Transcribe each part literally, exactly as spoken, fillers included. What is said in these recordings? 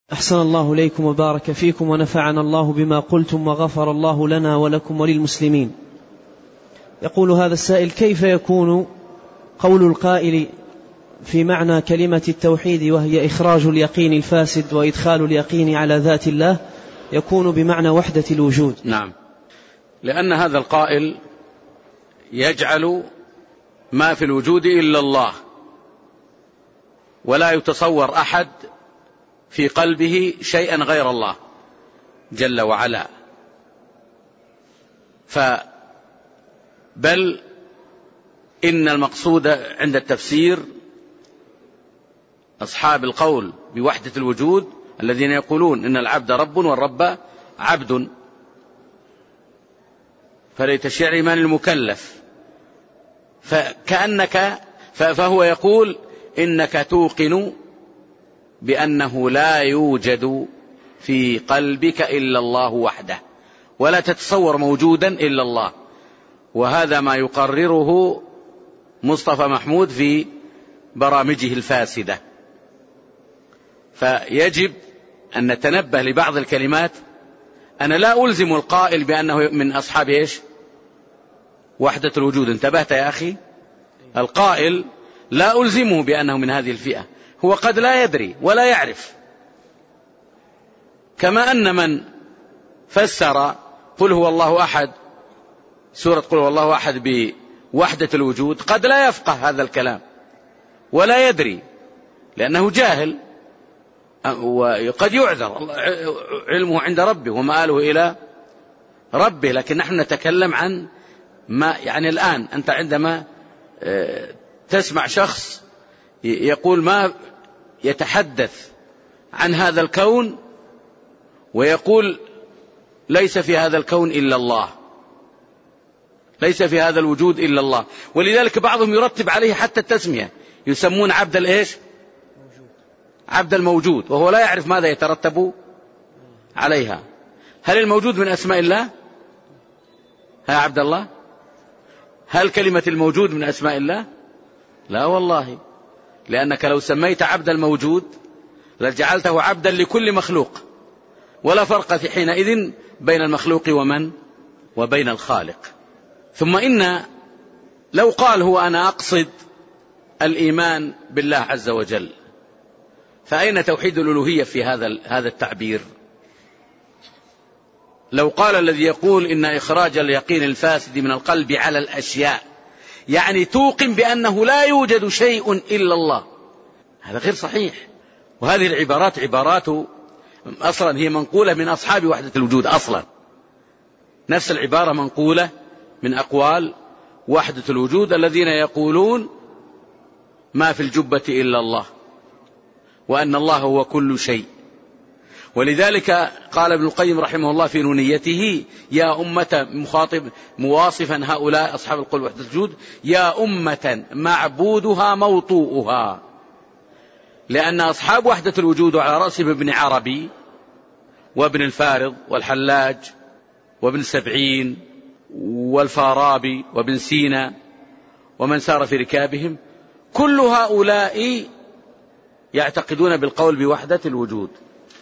أحسن الله إليكم وبارك فيكم ونفعنا الله بما قلتم وغفر الله لنا ولكم وللمسلمين. يقول هذا السائل: كيف يكون قول القائل في معنى كلمة التوحيد وهي إخراج اليقين الفاسد وإدخال اليقين على ذات الله يكون بمعنى وحدة الوجود؟ نعم، لأن هذا القائل يجعل ما في الوجود إلا الله، ولا يتصور أحد في قلبه شيئا غير الله جل وعلا. بل إن المقصود عند التفسير أصحاب القول بوحدة الوجود الذين يقولون إن العبد رب والرب عبد، فليت الشعر من المكلف، فكأنك فهو يقول إنك توقن بأنه لا يوجد في قلبك إلا الله وحده، ولا تتصور موجودا إلا الله. وهذا ما يقرره مصطفى محمود في برامجه الفاسدة. فيجب أن نتنبه لبعض الكلمات. أنا لا ألزم القائل بأنه من أصحاب إيش؟ وحدة الوجود. انتبهت يا أخي؟ القائل لا ألزمه بأنه من هذه الفئة، هو قد لا يدري ولا يعرف. كما أن من فسر قل هو الله أحد، سورة قل هو الله أحد، بوحدة الوجود، قد لا يفقه هذا الكلام ولا يدري لأنه جاهل، وقد يعذر، علمه عند ربه ومآله إلى ربه. لكن نحن نتكلم عن ما يعني الآن أنت عندما تسمع شخص يقول ما يتحدث عن هذا الكون ويقول ليس في هذا الكون إلا الله، ليس في هذا الوجود إلا الله. ولذلك بعضهم يرتب عليه حتى التسمية، يسمون عبد الإيش؟ عبد الموجود، وهو لا يعرف ماذا يترتب عليها. هل الموجود من أسماء الله؟ ها عبد الله؟ هل كلمة الموجود من أسماء الله؟ لا والله، لأنك لو سميت عبد الموجود لجعلته عبدا لكل مخلوق، ولا فرق في حينئذ بين المخلوق ومن وبين الخالق. ثم إن لو قال هو أنا أقصد الإيمان بالله عز وجل، فأين توحيد الألوهية في هذا هذا التعبير؟ لو قال الذي يقول إن إخراج اليقين الفاسد من القلب على الأشياء يعني توقن بأنه لا يوجد شيء إلا الله، هذا غير صحيح. وهذه العبارات عبارات أصلا هي منقولة من أصحاب وحدة الوجود، أصلا نفس العبارة منقولة من أقوال وحدة الوجود الذين يقولون ما في الجبة إلا الله، وأن الله هو كل شيء. ولذلك قال ابن القيم رحمه الله في نونيته: يا أمة، مخاطب مواصفا هؤلاء أصحاب القول وحدة الوجود: يا أمة معبودها موطوؤها. لأن أصحاب وحدة الوجود على رأسهم ابن عربي وابن الفارض والحلاج وابن سبعين والفارابي وابن سينا ومن سار في ركابهم، كل هؤلاء يعتقدون بالقول بوحدة الوجود.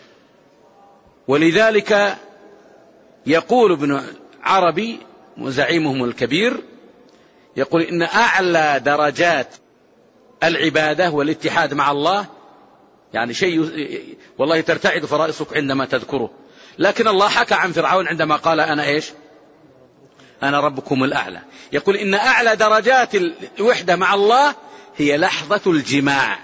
ولذلك يقول ابن عربي وزعيمهم الكبير، يقول إن أعلى درجات العبادة والاتحاد مع الله، يعني شيء والله ترتعد فرائصك عندما تذكره. لكن الله حكى عن فرعون عندما قال أنا إيش؟ أنا ربكم الأعلى. يقول إن أعلى درجات الوحدة مع الله هي لحظة الجماع،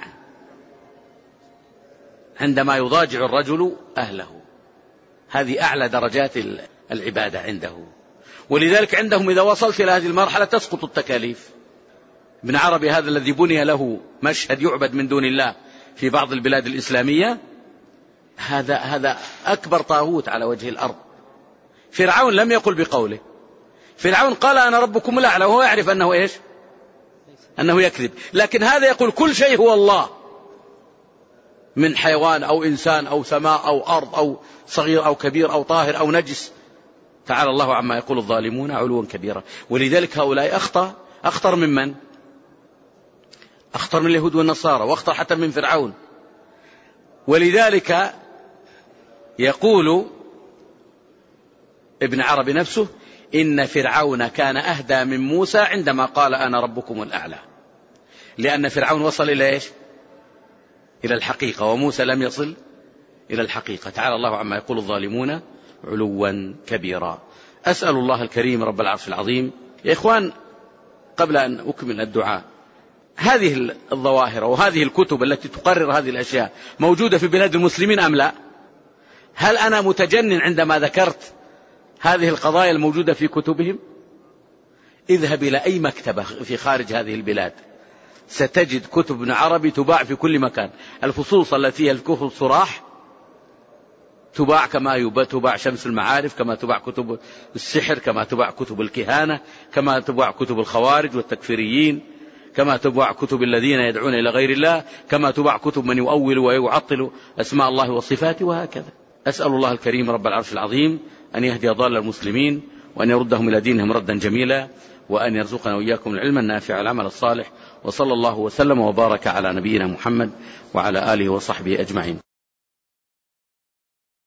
عندما يضاجع الرجل أهله، هذه أعلى درجات العبادة عنده. ولذلك عندهم إذا وصلت إلى هذه المرحلة تسقط التكاليف. ابن عربي هذا الذي بني له مشهد يعبد من دون الله في بعض البلاد الإسلامية، هذا هذا أكبر طاغوت على وجه الأرض. فرعون لم يقل بقوله، فرعون قال أنا ربكم الأعلى، وهو يعرف أنه إيش؟ أنه يكذب. لكن هذا يقول كل شيء هو الله، من حيوان أو إنسان أو سماء أو أرض أو صغير أو كبير أو طاهر أو نجس، تعالى الله عما يقول الظالمون علوا كبيرا. ولذلك هؤلاء أخطأ أخطر من من؟ أخطر من اليهود والنصارى، وأخطر حتى من فرعون. ولذلك يقول ابن عربي نفسه: إن فرعون كان أهدى من موسى عندما قال أنا ربكم الأعلى، لأن فرعون وصل إلى إيش؟ إلى الحقيقة، وموسى لم يصل إلى الحقيقة. تعالى الله عما يقول الظالمون علوا كبيرا. أسأل الله الكريم رب العرش العظيم. يا إخوان، قبل أن أكمل الدعاء، هذه الظواهر وهذه الكتب التي تقرر هذه الأشياء موجودة في بلاد المسلمين أم لا؟ هل أنا متجنن عندما ذكرت هذه القضايا الموجودة في كتبهم؟ اذهب إلى أي مكتبة في خارج هذه البلاد ستجد كتب ابن عربي تباع في كل مكان. الفصوص التي هي الكفر الصراح تباع كما تباع شمس المعارف، كما تباع كتب السحر، كما تباع كتب الكهانة، كما تباع كتب الخوارج والتكفيريين، كما تباع كتب الذين يدعون إلى غير الله، كما تباع كتب من يؤول ويعطل أسماء الله وصفاته، وهكذا. أسأل الله الكريم رب العرش العظيم أن يهدي ضال المسلمين، وأن يردهم إلى دينهم ردا جميلا، وأن يرزقنا وإياكم العلم النافع والعمل الصالح. وصلى الله وسلم وبارك على نبينا محمد وعلى آله وصحبه أجمعين.